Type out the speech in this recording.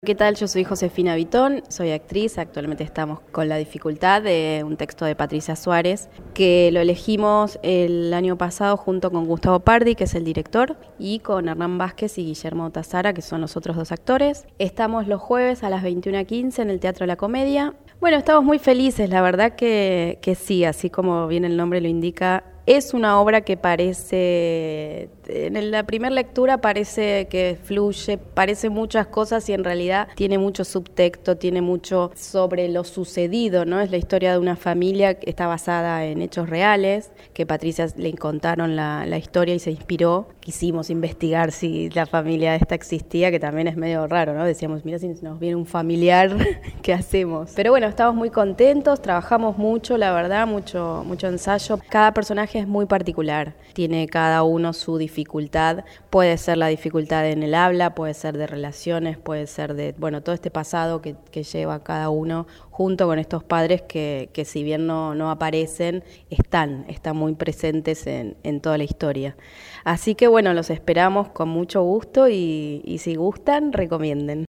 ¿Qué tal? Yo soy Josefina Vitón, soy actriz, actualmente estamos con La dificultad de un texto de Patricia Suárez, que lo elegimos el año pasado junto con Gustavo Pardi, que es el director, y con Hernán Vázquez y Guillermo Tazara, que son los otros dos actores. Estamos los jueves a las 21:15 en el Teatro La Comedia. Bueno, estamos muy felices, la verdad que sí, así como bien el nombre lo indica. Es una obra que parece, en la primera lectura parece que fluye, parece muchas cosas y en realidad tiene mucho subtexto, tiene mucho sobre lo sucedido, ¿no? Es la historia de una familia que está basada en hechos reales, que Patricia le contaron la historia y se inspiró. Quisimos investigar si la familia esta existía, que también es medio raro, ¿no? Decíamos, mira si nos viene un familiar, ¿qué hacemos? Pero bueno, estamos muy contentos, trabajamos mucho, la verdad, mucho ensayo. Cada personaje es muy particular, tiene cada uno su dificultad, puede ser la dificultad en el habla, puede ser de relaciones, puede ser de, bueno, todo este pasado que lleva cada uno junto con estos padres que si bien no aparecen, están muy presentes en toda la historia. Así que bueno, los esperamos con mucho gusto y si gustan, recomienden.